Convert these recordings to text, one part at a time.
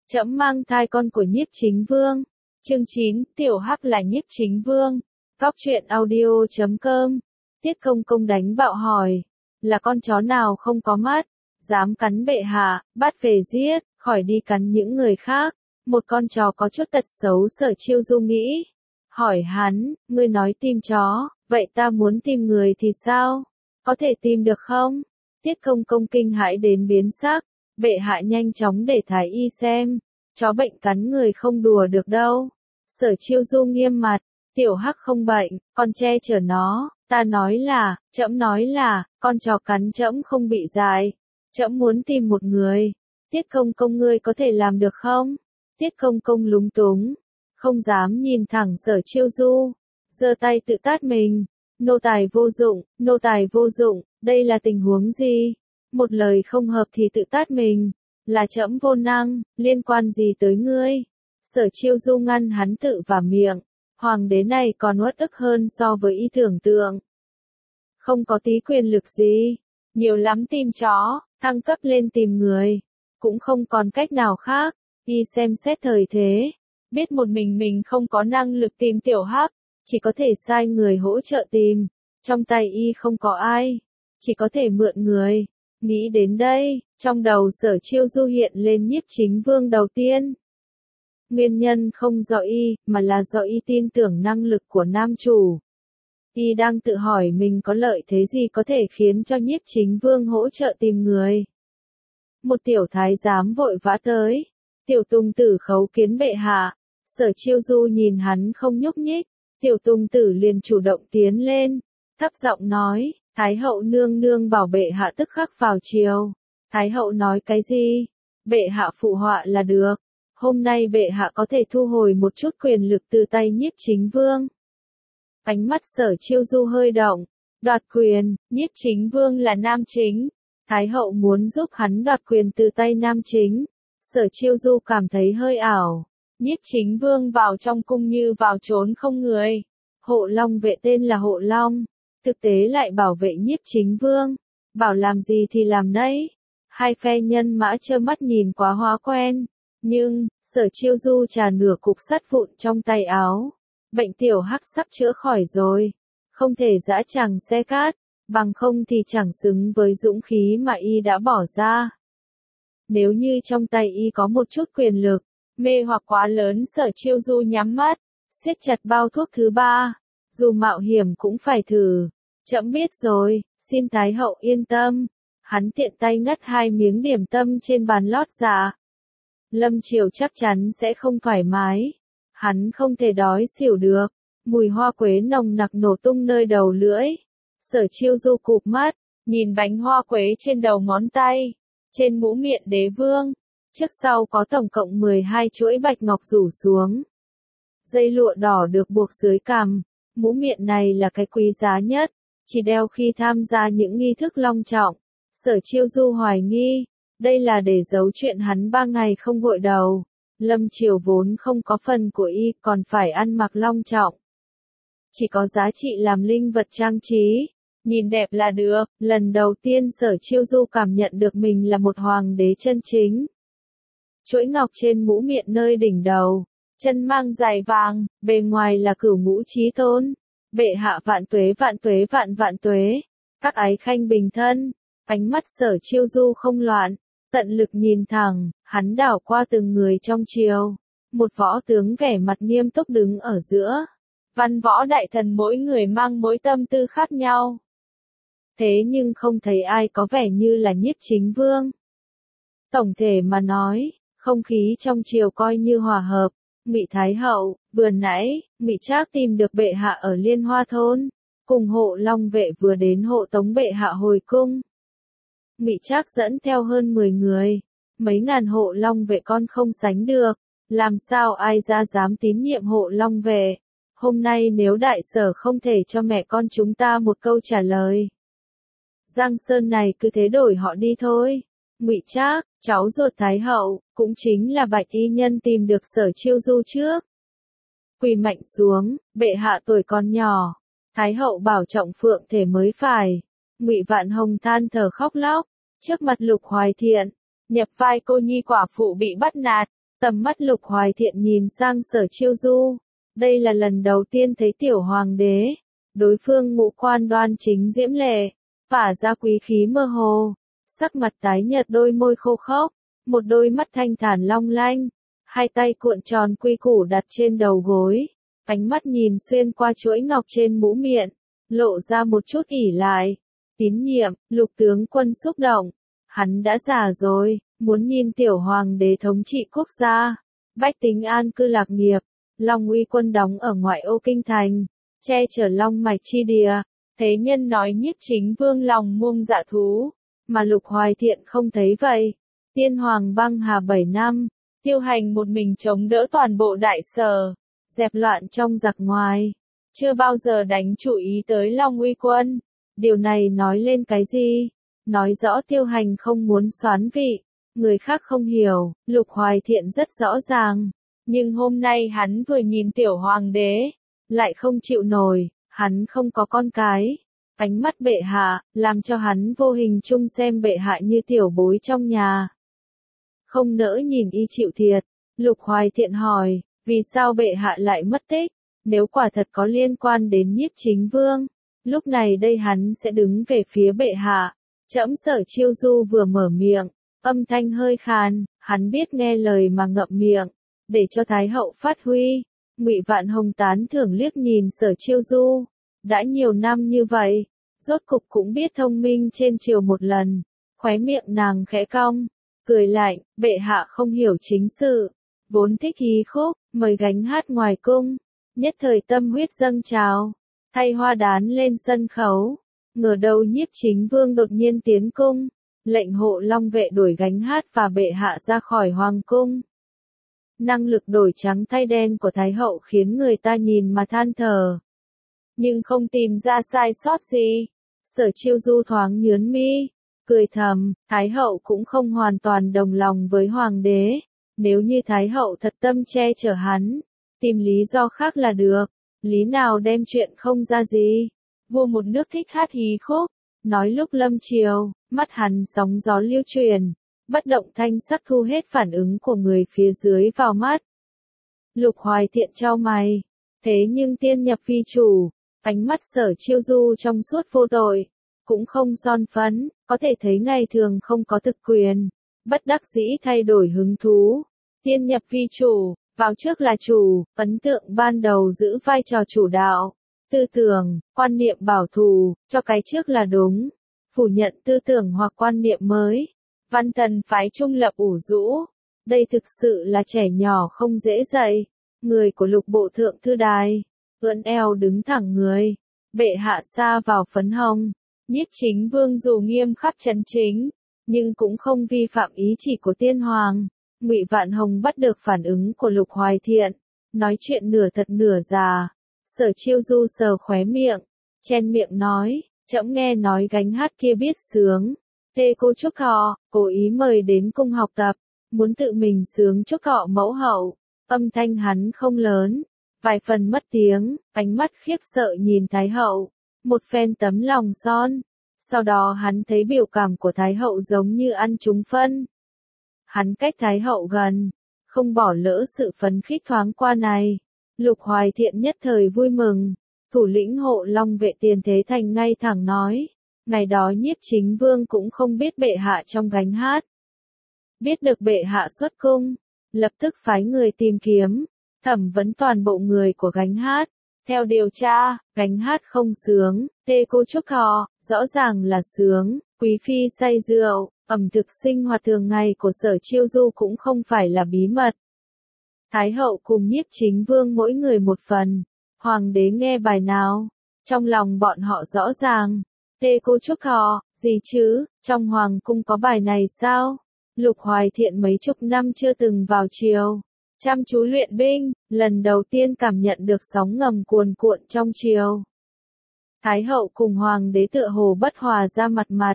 Trẫm mang thai con của Nhiếp Chính Vương. Chương 9, Tiểu Hắc là Nhiếp Chính Vương. Góc truyện audio.com. Tiết Công Công đánh bạo hỏi, là con chó nào không có mắt, dám cắn bệ hạ, bắt về giết, khỏi đi cắn những người khác. Một con chó có chút tật xấu. Sở Chiêu Du nghĩ. Hỏi hắn, ngươi nói tim chó, vậy ta muốn tim người thì sao? Có thể tìm được không? Tiết Công Công kinh hãi đến biến sắc. Bệ hạ nhanh chóng để thái y xem. Chó bệnh cắn người không đùa được đâu. Sở Chiêu Du nghiêm mặt. Tiểu Hắc không bệnh, con che chở nó. Ta nói là, trẫm nói là, con chó cắn trẫm không bị dại. Trẫm muốn tìm một người. Tiết Công Công ngươi có thể làm được không? Tiết Công Công lúng túng, không dám nhìn thẳng Sở Chiêu Du, giơ tay tự tát mình. Nô tài vô dụng, nô tài vô dụng, đây là tình huống gì? Một lời không hợp thì tự tát mình, là trẫm vô năng, liên quan gì tới ngươi? Sở Chiêu Du ngăn hắn tự vào miệng, hoàng đế này còn uất ức hơn so với y tưởng tượng. Không có tí quyền lực gì, nhiều lắm tìm chó, thăng cấp lên tìm người, cũng không còn cách nào khác. Y xem xét thời thế, biết một mình không có năng lực tìm Tiểu Hắc, chỉ có thể sai người hỗ trợ tìm. Trong tay y không có ai, chỉ có thể mượn người. Nghĩ đến đây, trong đầu Sở Chiêu Du hiện lên Nhiếp Chính Vương đầu tiên. Nguyên nhân không do y, mà là do y tin tưởng năng lực của nam chủ. Y đang tự hỏi mình có lợi thế gì có thể khiến cho Nhiếp Chính Vương hỗ trợ tìm người. Một tiểu thái giám vội vã tới. Tiểu Tùng Tử khấu kiến bệ hạ. Sở Chiêu Du nhìn hắn không nhúc nhích. Tiểu Tùng Tử liền chủ động tiến lên, thấp giọng nói, Thái hậu nương nương bảo bệ hạ tức khắc vào triều. Thái hậu nói cái gì? Bệ hạ phụ họa là được. Hôm nay bệ hạ có thể thu hồi một chút quyền lực từ tay Nhiếp Chính Vương. Ánh mắt Sở Chiêu Du hơi động. Đoạt quyền, Nhiếp Chính Vương là nam chính. Thái hậu muốn giúp hắn đoạt quyền từ tay nam chính. Sở Chiêu Du cảm thấy hơi ảo. Nhiếp Chính Vương vào trong cung như vào trốn không người. Hộ Long vệ tên là Hộ Long, thực tế lại bảo vệ Nhiếp Chính Vương. Bảo làm gì thì làm nấy. Hai phe nhân mã trơ mắt nhìn quá hóa quen. Nhưng, Sở Chiêu Du trà nửa cục sắt vụn trong tay áo. Bệnh Tiểu Hắc sắp chữa khỏi rồi. Không thể dã tràng xe cát, bằng không thì chẳng xứng với dũng khí mà y đã bỏ ra. Nếu như trong tay y có một chút quyền lực, mê hoặc quá lớn. Sở Chiêu Du nhắm mắt, siết chặt bao thuốc thứ ba. Dù mạo hiểm cũng phải thử. Trẫm biết rồi, xin Thái hậu yên tâm. Hắn tiện tay ngắt 2 miếng điểm tâm trên bàn lót dạ. Lâm Triều chắc chắn sẽ không thoải mái. Hắn không thể đói xỉu được. Mùi hoa quế nồng nặc nổ tung nơi đầu lưỡi. Sở Chiêu Du cụp mắt, nhìn bánh hoa quế trên đầu ngón tay. Trên mũ miện đế vương, trước sau có tổng cộng 12 chuỗi bạch ngọc rủ xuống. Dây lụa đỏ được buộc dưới cằm. Mũ miện này là cái quý giá nhất, chỉ đeo khi tham gia những nghi thức long trọng. Sở Chiêu Du hoài nghi, đây là để giấu chuyện hắn 3 ngày không gội đầu. Lâm Triều vốn không có phần của y, còn phải ăn mặc long trọng. Chỉ có giá trị làm linh vật trang trí. Nhìn đẹp là được. Lần đầu tiên Sở Chiêu Du cảm nhận được mình là một hoàng đế chân chính. Chuỗi ngọc trên mũ miện nơi đỉnh đầu, chân mang giày vàng, bề ngoài là cửu ngũ chí tôn. Bệ hạ vạn tuế vạn tuế vạn vạn tuế. Các ái khanh bình thân. Ánh mắt Sở Chiêu Du không loạn, tận lực nhìn thẳng, hắn đảo qua từng người trong triều. Một võ tướng vẻ mặt nghiêm túc đứng ở giữa. Văn võ đại thần mỗi người mang mỗi tâm tư khác nhau. Thế nhưng không thấy ai có vẻ như là Nhiếp Chính Vương. Tổng thể mà nói, không khí trong triều coi như hòa hợp. Ngụy Thái hậu, vừa nãy, Ngụy Trác tìm được bệ hạ ở Liên Hoa thôn, cùng Hộ Long vệ vừa đến hộ tống bệ hạ hồi cung. Ngụy Trác dẫn theo hơn 10 người, mấy ngàn Hộ Long vệ con không sánh được, làm sao ai ra dám tín nhiệm Hộ Long vệ. Hôm nay nếu đại sở không thể cho mẹ con chúng ta một câu trả lời, Giang Sơn này cứ thế đổi họ đi thôi. Ngụy Trác, cháu ruột Thái hậu, cũng chính là Bạch y nhân tìm được Sở Chiêu Du trước. Quỳ mạnh xuống, bệ hạ tuổi còn nhỏ, Thái hậu bảo trọng phượng thể mới phải. Ngụy Vạn Hồng than thở khóc lóc, trước mặt Lục Hoài Thiện, nhập vai cô nhi quả phụ bị bắt nạt, Tầm mắt Lục Hoài Thiện nhìn sang Sở Chiêu Du. Đây là lần đầu tiên thấy tiểu hoàng đế. Đối phương ngũ quan đoan chính diễm lệ, tỏa ra quý khí mơ hồ, sắc mặt tái nhợt, đôi môi khô khốc, một đôi mắt thanh thản long lanh, hai tay cuộn tròn quy củ đặt trên đầu gối, ánh mắt nhìn xuyên qua chuỗi ngọc trên mũ miệng, lộ ra một chút ỷ lại, tín nhiệm. Lục tướng quân xúc động, hắn đã già rồi, muốn nhìn tiểu hoàng đế thống trị quốc gia, bách tính an cư lạc nghiệp. Long Uy quân đóng ở ngoại ô kinh thành, che chở long mạch chi địa. Thế nhân nói Nhiếp Chính Vương lòng muông dạ thú, mà Lục Hoài Thiện không thấy vậy. Tiên hoàng băng hà 7 năm, tiêu hành một mình chống đỡ toàn bộ đại sở, dẹp loạn trong giặc ngoài, chưa bao giờ đánh chú ý tới Long Uy quân. Điều này nói lên cái gì? Nói rõ tiêu hành không muốn soán vị, người khác không hiểu, Lục Hoài Thiện rất rõ ràng. Nhưng hôm nay hắn vừa nhìn tiểu hoàng đế, lại không chịu nổi, hắn không có con cái. Ánh mắt bệ hạ, làm cho hắn vô hình chung xem bệ hạ như tiểu bối trong nhà. Không nỡ nhìn y chịu thiệt, Lục Hoài Thiện hỏi, vì sao bệ hạ lại mất tích? Nếu quả thật có liên quan đến Nhiếp Chính Vương, lúc này đây hắn sẽ đứng về phía bệ hạ. Trẫm Sở Chiêu Du vừa mở miệng, âm thanh hơi khàn, hắn biết nghe lời mà ngậm miệng, để cho Thái hậu phát huy. Ngụy Vạn Hồng tán thưởng liếc nhìn Sở Chiêu Du, đã nhiều năm như vậy, rốt cục cũng biết thông minh trên triều một lần. Khóe miệng nàng khẽ cong, cười lạnh, bệ hạ không hiểu chính sự, vốn thích hí khúc, mời gánh hát ngoài cung, nhất thời tâm huyết dâng trào, thay hoa đán lên sân khấu. Ngờ đâu Nhiếp Chính Vương đột nhiên tiến cung, lệnh hộ long vệ đuổi gánh hát và bệ hạ ra khỏi hoàng cung. Năng lực đổi trắng thay đen của Thái hậu khiến người ta nhìn mà than thở, nhưng không tìm ra sai sót gì. Sở Chiêu Du thoáng nhướng mi, cười thầm, Thái hậu cũng không hoàn toàn đồng lòng với hoàng đế. Nếu như Thái hậu thật tâm che chở hắn, tìm lý do khác là được, lý nào đem chuyện không ra gì. Vua một nước thích hát hí khúc, nói lúc lâm triều, mắt hắn sóng gió lưu truyền, bất động thanh sắc thu hết phản ứng của người phía dưới vào mắt. Lục Hoài Thiện chau mày, thế nhưng tiên nhập vi chủ, ánh mắt Sở Chiêu Du trong suốt vô tội, cũng không son phấn, có thể thấy ngày thường không có thực quyền, bất đắc dĩ thay đổi hứng thú. Tiên nhập vi chủ, vào trước là chủ, ấn tượng ban đầu giữ vai trò chủ đạo, tư tưởng, quan niệm bảo thủ, cho cái trước là đúng, phủ nhận tư tưởng hoặc quan niệm mới. Văn thần phái trung lập ủ rũ, đây thực sự là trẻ nhỏ không dễ dạy. Người của Lục bộ thượng thư đài, ưỡn eo đứng thẳng người, bệ hạ sa vào phấn hồng. Nhiếp Chính Vương dù nghiêm khắc trấn chính, nhưng cũng không vi phạm ý chỉ của tiên hoàng. Ngụy Vạn Hồng bắt được phản ứng của Lục Hoài Thiện, nói chuyện nửa thật nửa giả. Sở Chiêu Du sờ khóe miệng, chen miệng nói, trẫm nghe nói gánh hát kia biết sướng. Tê cô chúc họ, cố ý mời đến cung học tập, muốn tự mình sướng chúc họ mẫu hậu. Âm thanh hắn không lớn, vài phần mất tiếng, ánh mắt khiếp sợ nhìn Thái hậu, một phen tấm lòng son. Sau đó hắn thấy biểu cảm của Thái hậu giống như ăn trúng phân. Hắn cách Thái hậu gần, không bỏ lỡ sự phấn khích thoáng qua này. Lục Hoài Thiện nhất thời vui mừng, thủ lĩnh hộ long vệ Tiền Thế Thành ngay thẳng nói, ngày đó Nhiếp Chính Vương cũng không biết bệ hạ trong gánh hát. Biết được bệ hạ xuất cung, lập tức phái người tìm kiếm, thẩm vấn toàn bộ người của gánh hát. Theo điều tra, gánh hát không sướng, tê cô chúc họ, rõ ràng là sướng, quý phi say rượu, ẩm thực sinh hoạt thường ngày của Sở Chiêu Du cũng không phải là bí mật. Thái hậu cùng Nhiếp Chính Vương mỗi người một phần, hoàng đế nghe bài nào, trong lòng bọn họ rõ ràng. Tê cô chúc họ, gì chứ, trong hoàng cung có bài này sao? Lục Hoài Thiện mấy chục năm chưa từng vào triều, chăm chú luyện binh, lần đầu tiên cảm nhận được sóng ngầm cuồn cuộn trong triều. Thái hậu cùng hoàng đế tựa hồ bất hòa ra mặt mặt.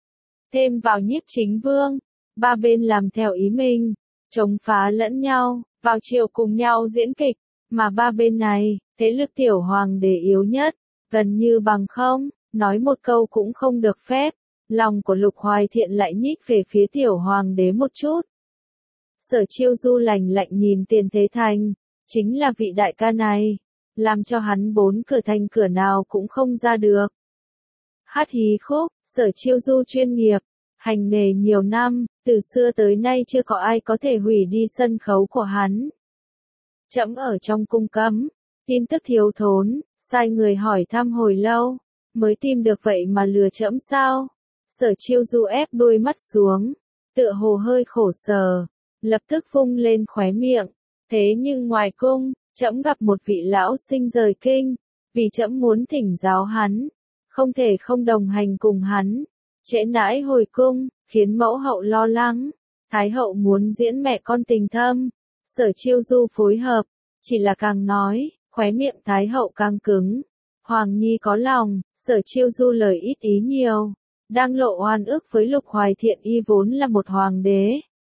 Thêm vào Nhiếp Chính Vương, ba bên làm theo ý mình, chống phá lẫn nhau, vào triều cùng nhau diễn kịch, mà ba bên này, thế lực tiểu hoàng đế yếu nhất, gần như bằng không, nói một câu cũng không được phép. Lòng của Lục Hoài Thiện lại nhích về phía tiểu hoàng đế một chút. Sở Chiêu Du lạnh lạnh nhìn Tiền Thế Thành, chính là vị đại ca này, làm cho hắn 4 cửa thành cửa nào cũng không ra được. Hát hí khúc, Sở Chiêu Du chuyên nghiệp, hành nghề nhiều năm, từ xưa tới nay chưa có ai có thể hủy đi sân khấu của hắn. Trẫm ở trong cung cấm, tin tức thiếu thốn, sai người hỏi thăm hồi lâu, mới tìm được vậy mà lừa trẫm sao? Sở Chiêu Du ép đôi mắt xuống, tựa hồ hơi khổ sở, lập tức vung lên khóe miệng. Thế nhưng ngoài cung, trẫm gặp một vị lão sinh rời kinh, vì trẫm muốn thỉnh giáo hắn, không thể không đồng hành cùng hắn. Trễ nãi hồi cung, khiến mẫu hậu lo lắng. Thái hậu muốn diễn mẹ con tình thâm. Sở Chiêu Du phối hợp, chỉ là càng nói, khóe miệng Thái hậu càng cứng. Hoàng nhi có lòng, Sở Chiêu Du lời ít ý nhiều, đang lộ oan ức với Lục Hoài Thiện y vốn là một hoàng đế.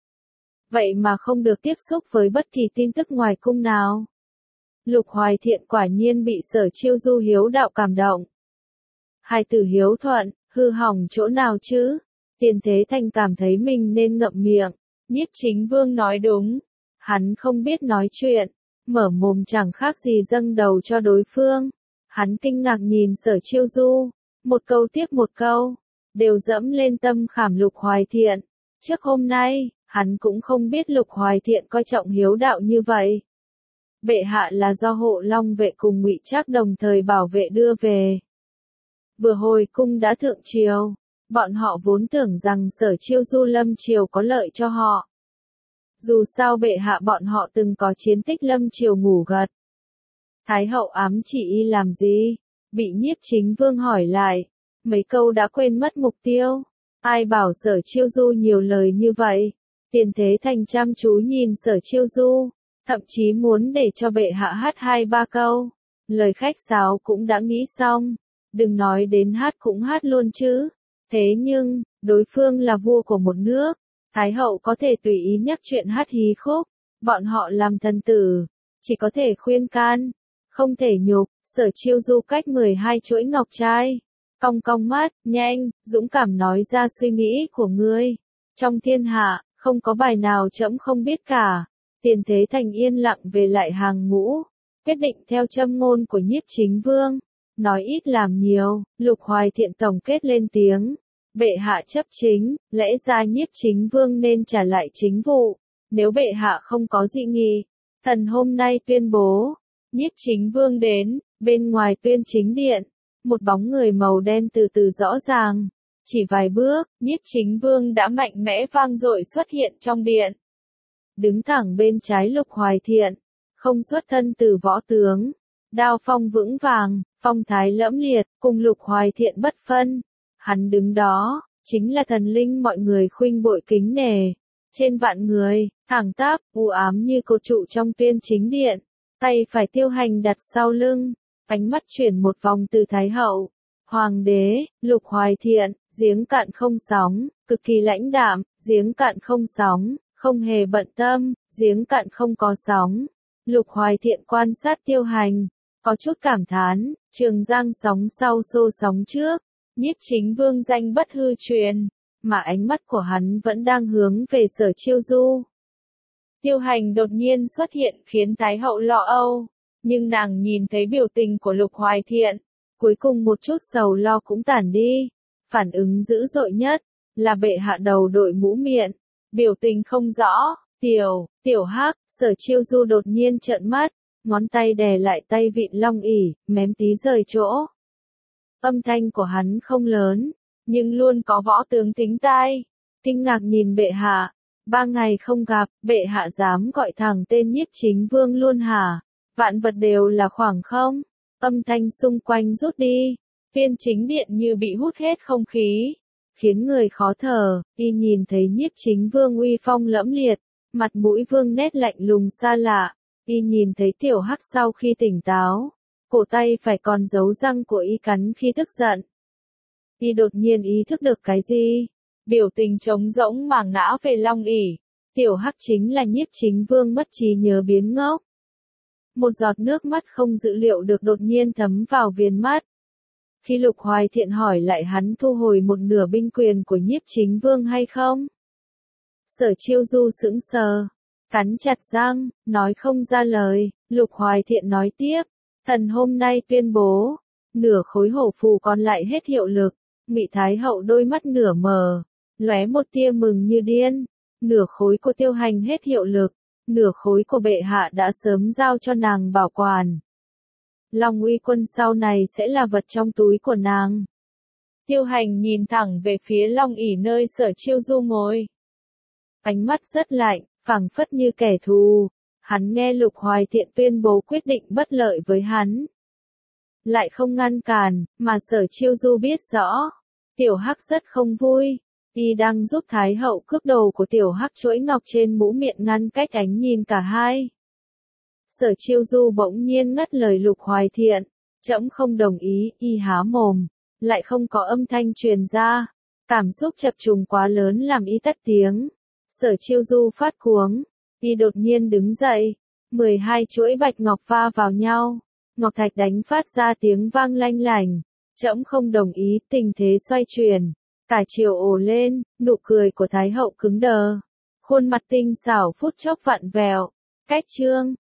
Vậy mà không được tiếp xúc với bất kỳ tin tức ngoài cung nào. Lục Hoài Thiện quả nhiên bị Sở Chiêu Du hiếu đạo cảm động. Hai từ hiếu thuận, hư hỏng chỗ nào chứ? Tiền Thế Thành cảm thấy mình nên ngậm miệng. Nhiếp Chính Vương nói đúng. Hắn không biết nói chuyện, mở mồm chẳng khác gì dâng đầu cho đối phương. Hắn kinh ngạc nhìn Sở Chiêu Du, một câu tiếp một câu, đều dẫm lên tâm khảm Lục Hoài Thiện. Trước hôm nay, hắn cũng không biết Lục Hoài Thiện coi trọng hiếu đạo như vậy. Bệ hạ là do Hộ Long vệ cùng Ngụy Trác đồng thời bảo vệ đưa về. Vừa hồi cung đã thượng triều, bọn họ vốn tưởng rằng Sở Chiêu Du lâm triều có lợi cho họ. Dù sao bệ hạ bọn họ từng có chiến tích lâm triều ngủ gật. Thái hậu ám chỉ y làm gì? Bị Nhiếp Chính Vương hỏi lại, mấy câu đã quên mất mục tiêu. Ai bảo Sở Chiêu Du nhiều lời như vậy? Tiền Thế Thành chăm chú nhìn Sở Chiêu Du, thậm chí muốn để cho bệ hạ hát 2-3 câu. Lời khách sáo cũng đã nghĩ xong, đừng nói đến hát cũng hát luôn chứ. Thế nhưng, đối phương là vua của một nước, Thái hậu có thể tùy ý nhắc chuyện hát hí khúc, bọn họ làm thần tử, chỉ có thể khuyên can, không thể nhục. Sở Chiêu Du cách 12 chuỗi ngọc trai, cong cong mắt, nhanh, dũng cảm nói ra suy nghĩ của ngươi. Trong thiên hạ, không có bài nào trẫm không biết cả. Tiền Thế Thành yên lặng về lại hàng ngũ, quyết định theo châm ngôn của Nhiếp Chính Vương, nói ít làm nhiều. Lục Hoài Thiện tổng kết lên tiếng, bệ hạ chấp chính, lẽ ra Nhiếp Chính Vương nên trả lại chính vụ, nếu bệ hạ không có dị nghị, thần hôm nay tuyên bố. Nhiếp Chính Vương đến, bên ngoài Tuyên Chính Điện, một bóng người màu đen từ từ rõ ràng, chỉ vài bước, Nhiếp Chính Vương đã mạnh mẽ vang dội xuất hiện trong điện. Đứng thẳng bên trái Lục Hoài Thiện, không xuất thân từ võ tướng, đao phong vững vàng, phong thái lẫm liệt, cùng Lục Hoài Thiện bất phân. Hắn đứng đó, chính là thần linh mọi người khuynh bội kính nể. Trên vạn người, thẳng tắp, u ám như cột trụ trong Tuyên Chính Điện, tay phải Tiêu Hành đặt sau lưng, ánh mắt chuyển một vòng từ Thái hậu, Hoàng đế, Lục Hoài Thiện, giếng cạn không sóng, cực kỳ lãnh đạm, giếng cạn không sóng, không hề bận tâm, giếng cạn không có sóng. Lục Hoài Thiện quan sát Tiêu Hành, có chút cảm thán, Trường Giang sóng sau xô sóng trước, Nhiếp Chính Vương danh bất hư truyền, mà ánh mắt của hắn vẫn đang hướng về Sở Chiêu Du. Tiêu Hành đột nhiên xuất hiện khiến Thái hậu lo âu, nhưng nàng nhìn thấy biểu tình của Lục Hoài Thiện, cuối cùng một chút sầu lo cũng tản đi. Phản ứng dữ dội nhất là bệ hạ đầu đội mũ miệng, biểu tình không rõ. Tiểu Hắc, Sở Chiêu Du đột nhiên trợn mắt, ngón tay đè lại tay vịn long ỷ, mém tí rời chỗ. Âm thanh của hắn không lớn, nhưng luôn có võ tướng thính tai. Kinh ngạc nhìn bệ hạ, 3 ngày không gặp, bệ hạ dám gọi thẳng tên Nhiếp Chính Vương luôn hả? Vạn vật đều là khoảng không? Âm thanh xung quanh rút đi, Tuyên Chính Điện như bị hút hết không khí, khiến người khó thở. Y nhìn thấy Nhiếp Chính Vương uy phong lẫm liệt, mặt mũi vương nét lạnh lùng xa lạ. Y nhìn thấy Tiểu Hắc sau khi tỉnh táo, cổ tay phải còn dấu răng của y cắn khi tức giận. Y đột nhiên ý thức được cái gì? Biểu tình trống rỗng mà ngã về long ỷ. Tiểu Hắc chính là Nhiếp Chính Vương mất trí nhớ biến ngốc. Một giọt nước mắt không dự liệu được đột nhiên thấm vào viền mắt. Khi Lục Hoài Thiện hỏi lại hắn thu hồi một nửa binh quyền của Nhiếp Chính Vương hay không? Sở Chiêu Du sững sờ, Cắn chặt răng, nói không ra lời, Lục Hoài Thiện nói tiếp, thần hôm nay tuyên bố, nửa khối hổ phù còn lại hết hiệu lực. Ngụy Thái Hậu đôi mắt nửa mờ, lóe một tia mừng như điên, nửa khối của Tiêu Hành hết hiệu lực, nửa khối của bệ hạ đã sớm giao cho nàng bảo quản. Long Uy Quân sau này sẽ là vật trong túi của nàng. Tiêu Hành nhìn thẳng về phía Long ỷ nơi Sở Chiêu Du ngồi. Ánh mắt rất lạnh, phảng phất như kẻ thù. Hắn nghe Lục Hoài Thiện tuyên bố quyết định bất lợi với hắn. Lại không ngăn cản, mà Sở Chiêu Du biết rõ. Tiểu Hắc rất không vui. Y đang giúp Thái Hậu cướp đồ của Tiểu Hắc chuỗi ngọc trên mũ miệng ngăn cách ánh nhìn cả hai. Sở Chiêu Du bỗng nhiên ngắt lời Lục Hoài Thiện. Trẫm không đồng ý, y há mồm. Lại không có âm thanh truyền ra. Cảm xúc chập trùng quá lớn làm y tắt tiếng. Sở Chiêu Du phát cuống. Y đột nhiên đứng dậy. 12 chuỗi bạch ngọc va vào nhau. Ngọc thạch đánh phát ra tiếng vang lanh lảnh. Trẫm không đồng ý, tình thế xoay chuyển. Cả triều ồ lên, nụ cười của Thái Hậu cứng đờ. Khuôn mặt tinh xảo phút chốc vặn vẹo. Cách chương.